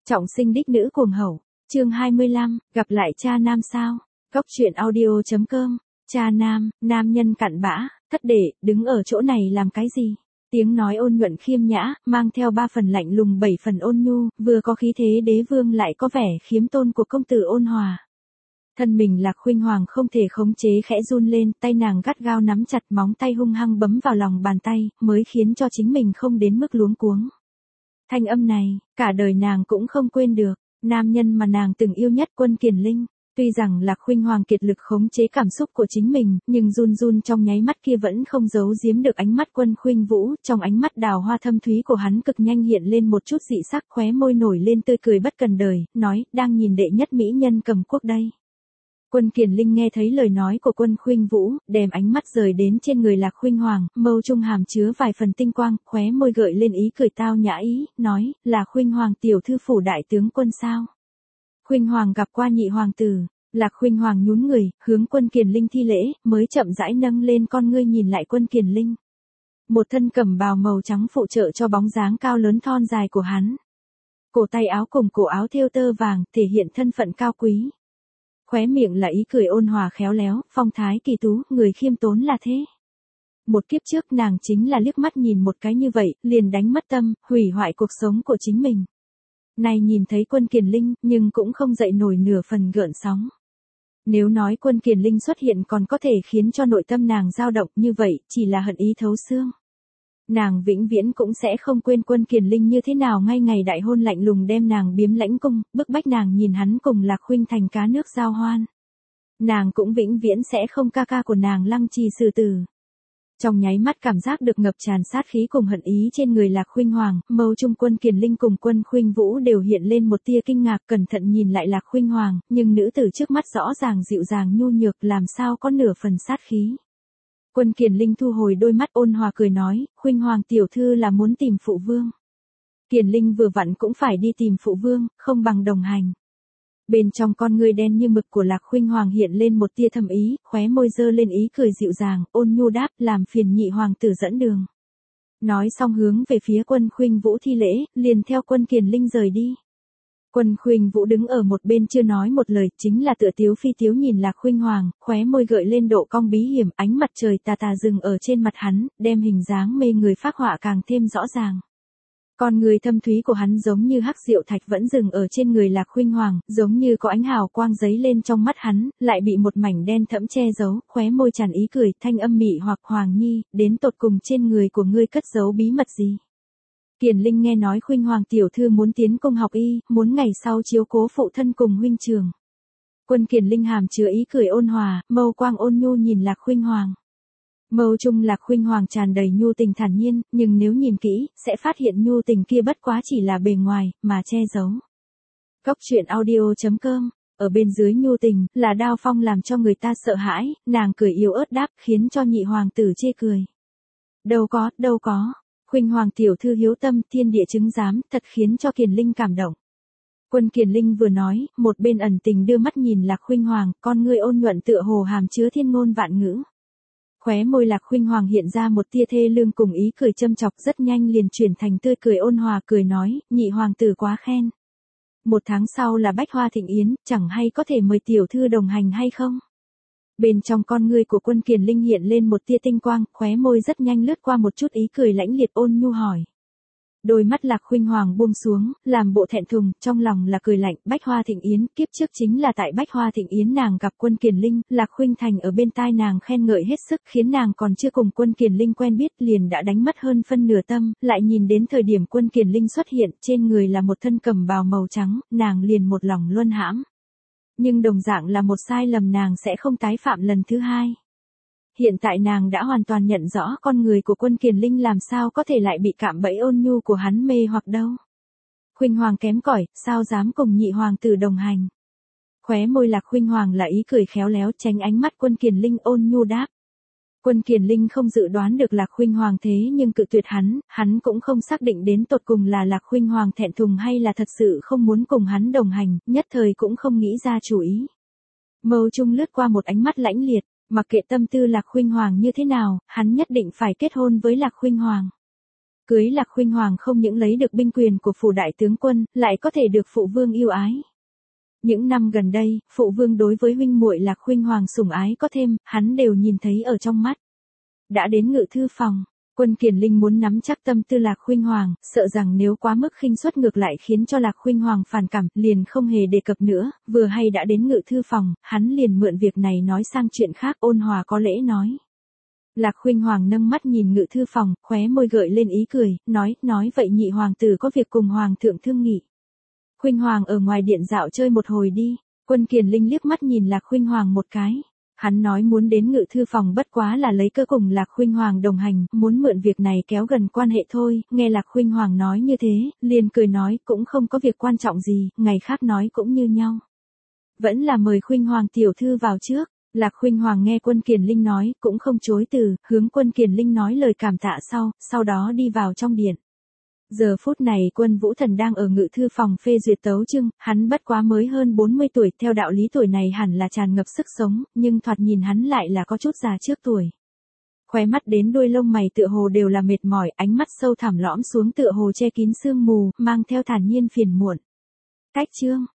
Trọng sinh đích nữ cuồng hậu, chương 25, gặp lại cha nam sao? Cốc truyện audio.com. Cha nam, nam nhân cặn bã, thất đệ, đứng ở chỗ này làm cái gì? Tiếng nói ôn nhuận khiêm nhã, mang theo 3 phần lạnh lùng 7 phần ôn nhu, vừa có khí thế đế vương lại có vẻ khiếm tôn của công tử ôn hòa. Thân mình Lạc Khuynh Hoàng không thể khống chế khẽ run lên, tay nàng gắt gao nắm chặt, móng tay hung hăng bấm vào lòng bàn tay, mới khiến cho chính mình không đến mức luống cuống. Thanh âm này, cả đời nàng cũng không quên được, nam nhân mà nàng từng yêu nhất Quân Kiền Linh. Tuy rằng Lạc Khuynh Hoàng kiệt lực khống chế cảm xúc của chính mình, nhưng run run trong nháy mắt kia vẫn không giấu giếm được ánh mắt Quân Khuynh Vũ, trong ánh mắt đào hoa thâm thúy của hắn cực nhanh hiện lên một chút dị sắc, khóe môi nổi lên tươi cười bất cần đời, nói, đang nhìn đệ nhất mỹ nhân cầm quốc đây. Quân Kiền Linh nghe thấy lời nói của Quân Khuynh Vũ, đem ánh mắt rời đến trên người Lạc Khuynh Hoàng, mâu trung hàm chứa vài phần tinh quang, khóe môi gợi lên ý cười tao nhã ý, nói, là Khuynh Hoàng tiểu thư phủ đại tướng quân sao? Khuynh Hoàng gặp qua nhị hoàng tử. Lạc Khuynh Hoàng nhún người, hướng Quân Kiền Linh thi lễ, mới chậm rãi nâng lên con ngươi nhìn lại Quân Kiền Linh. Một thân cẩm bào màu trắng phụ trợ cho bóng dáng cao lớn thon dài của hắn. Cổ tay áo cùng cổ áo thêu tơ vàng, thể hiện thân phận cao quý. Khóe miệng là ý cười ôn hòa khéo léo, phong thái kỳ tú, người khiêm tốn là thế. Một kiếp trước nàng chính là liếc mắt nhìn một cái như vậy, liền đánh mất tâm, hủy hoại cuộc sống của chính mình. Này nhìn thấy Quân Kiền Linh, nhưng cũng không dậy nổi nửa phần gợn sóng. Nếu nói Quân Kiền Linh xuất hiện còn có thể khiến cho nội tâm nàng dao động như vậy, chỉ là hận ý thấu xương. Nàng vĩnh viễn cũng sẽ không quên Quân Kiền Linh như thế nào ngay ngày đại hôn lạnh lùng đem nàng biếm lãnh cung, bức bách nàng nhìn hắn cùng Lạc Khuynh thành cá nước giao hoan. Nàng cũng vĩnh viễn sẽ không ca ca của nàng lăng trì xử tử. Trong nháy mắt cảm giác được ngập tràn sát khí cùng hận ý trên người Lạc Khuynh Hoàng, mâu trung Quân Kiền Linh cùng Quân Khuynh Vũ đều hiện lên một tia kinh ngạc, cẩn thận nhìn lại Lạc Khuynh Hoàng, nhưng nữ tử trước mắt rõ ràng dịu dàng nhu nhược, làm sao có nửa phần sát khí. Quân Kiền Linh thu hồi đôi mắt ôn hòa cười nói, Khuynh Hoàng tiểu thư là muốn tìm phụ vương. Kiền Linh vừa vặn cũng phải đi tìm phụ vương, không bằng đồng hành. Bên trong con ngươi đen như mực của Lạc Khuynh Hoàng hiện lên một tia thâm ý, khóe môi dơ lên ý cười dịu dàng, ôn nhu đáp, làm phiền nhị hoàng tử dẫn đường. Nói xong hướng về phía Quân Khuynh Vũ thi lễ, liền theo Quân Kiền Linh rời đi. Quân Khuynh Vũ đứng ở một bên chưa nói một lời, chính là tựa tiếu phi tiếu nhìn Lạc Khuynh Hoàng, khóe môi gợi lên độ cong bí hiểm, ánh mặt trời tà tà dừng ở trên mặt hắn, đem hình dáng mê người phác họa càng thêm rõ ràng. Con người thâm thúy của hắn giống như hắc diệu thạch vẫn dừng ở trên người Lạc Khuynh Hoàng, giống như có ánh hào quang giấy lên trong mắt hắn, lại bị một mảnh đen thẫm che giấu, khóe môi tràn ý cười, thanh âm mị hoặc Hoàng nhi, đến tột cùng trên người của ngươi cất giấu bí mật gì? Kiền Linh nghe nói Khuynh Hoàng tiểu thư muốn tiến công học y, muốn ngày sau chiếu cố phụ thân cùng huynh trường. Quân Kiền Linh hàm chứa ý cười ôn hòa, mâu quang ôn nhu nhìn Lạc Khuynh Hoàng. Mâu trung Lạc Khuynh Hoàng tràn đầy nhu tình thản nhiên, nhưng nếu nhìn kỹ, sẽ phát hiện nhu tình kia bất quá chỉ là bề ngoài, mà che giấu. Cốc truyện audio.com. Ở bên dưới nhu tình, là đao phong làm cho người ta sợ hãi, nàng cười yếu ớt đáp khiến cho nhị hoàng tử chê cười. Đâu có. Khuynh Hoàng tiểu thư hiếu tâm, thiên địa chứng giám, thật khiến cho Kiền Linh cảm động. Quân Kiền Linh vừa nói, một bên ẩn tình đưa mắt nhìn Lạc Khuynh Hoàng, con ngươi ôn nhuận tựa hồ hàm chứa thiên ngôn vạn ngữ. Khóe môi Lạc Khuynh Hoàng hiện ra một tia thê lương cùng ý cười châm chọc, rất nhanh liền chuyển thành tươi cười ôn hòa, cười nói, nhị hoàng tử quá khen. 1 tháng sau là Bách Hoa Thịnh Yến, chẳng hay có thể mời tiểu thư đồng hành hay không? Bên trong con ngươi của Quân Kiền Linh hiện lên một tia tinh quang, khóe môi rất nhanh lướt qua một chút ý cười lãnh liệt ôn nhu hỏi. Đôi mắt Lạc Khuynh Hoàng buông xuống, làm bộ thẹn thùng, trong lòng là cười lạnh, Bách Hoa Thịnh Yến, kiếp trước chính là tại Bách Hoa Thịnh Yến nàng gặp Quân Kiền Linh, Lạc Khuynh Thành ở bên tai nàng khen ngợi hết sức, khiến nàng còn chưa cùng Quân Kiền Linh quen biết, liền đã đánh mất hơn phân nửa tâm, lại nhìn đến thời điểm Quân Kiền Linh xuất hiện, trên người là một thân cẩm bào màu trắng, nàng liền một lòng luân hãm. Nhưng đồng dạng là một sai lầm nàng sẽ không tái phạm lần thứ hai. Hiện tại nàng đã hoàn toàn nhận rõ con người của Quân Kiền Linh làm sao có thể lại bị cạm bẫy ôn nhu của hắn mê hoặc đâu. Khuynh Hoàng kém cỏi, sao dám cùng nhị hoàng tử đồng hành. Khóe môi Lạc Khuynh Hoàng là ý cười khéo léo tránh ánh mắt Quân Kiền Linh ôn nhu đáp. Quân Kiền Linh không dự đoán được Lạc Khuynh Hoàng thế nhưng cự tuyệt hắn cũng không xác định đến tột cùng là Lạc Khuynh Hoàng thẹn thùng hay là thật sự không muốn cùng hắn đồng hành, nhất thời cũng không nghĩ ra chủ ý. Mâu trung lướt qua một ánh mắt lãnh liệt. Mặc kệ tâm tư Lạc Khuynh Hoàng như thế nào, hắn nhất định phải kết hôn với Lạc Khuynh Hoàng. Cưới Lạc Khuynh Hoàng không những lấy được binh quyền của phủ đại tướng quân, lại có thể được phụ vương yêu ái. Những năm gần đây, phụ vương đối với huynh muội Lạc Khuynh Hoàng sủng ái có thêm, hắn đều nhìn thấy ở trong mắt. Đã đến ngự thư phòng, Quân Kiền Linh muốn nắm chắc tâm tư Lạc Khuynh Hoàng, sợ rằng nếu quá mức khinh suất ngược lại khiến cho Lạc Khuynh Hoàng phản cảm, liền không hề đề cập nữa, vừa hay đã đến ngự thư phòng, hắn liền mượn việc này nói sang chuyện khác, ôn hòa có lễ nói. Lạc Khuynh Hoàng nâng mắt nhìn ngự thư phòng, khóe môi gợi lên ý cười, nói vậy nhị hoàng tử có việc cùng hoàng thượng thương nghị. Khuynh Hoàng ở ngoài điện dạo chơi một hồi đi. Quân Kiền Linh liếc mắt nhìn Lạc Khuynh Hoàng một cái. Hắn nói muốn đến ngự thư phòng bất quá là lấy cơ cùng Lạc Khuynh Hoàng đồng hành, muốn mượn việc này kéo gần quan hệ thôi, nghe Lạc Khuynh Hoàng nói như thế, liền cười nói cũng không có việc quan trọng gì, ngày khác nói cũng như nhau. Vẫn là mời Khuynh Hoàng tiểu thư vào trước. Lạc Khuynh Hoàng nghe Quân Kiền Linh nói, cũng không chối từ, hướng Quân Kiền Linh nói lời cảm tạ sau đó đi vào trong điện. Giờ phút này Quân Vũ Thần đang ở ngự thư phòng phê duyệt tấu chương, hắn bất quá mới hơn 40 tuổi, theo đạo lý tuổi này hẳn là tràn ngập sức sống, nhưng thoạt nhìn hắn lại là có chút già trước tuổi. Khóe mắt đến đuôi lông mày tựa hồ đều là mệt mỏi, ánh mắt sâu thẳm lõm xuống tựa hồ che kín sương mù, mang theo thản nhiên phiền muộn. Cách chương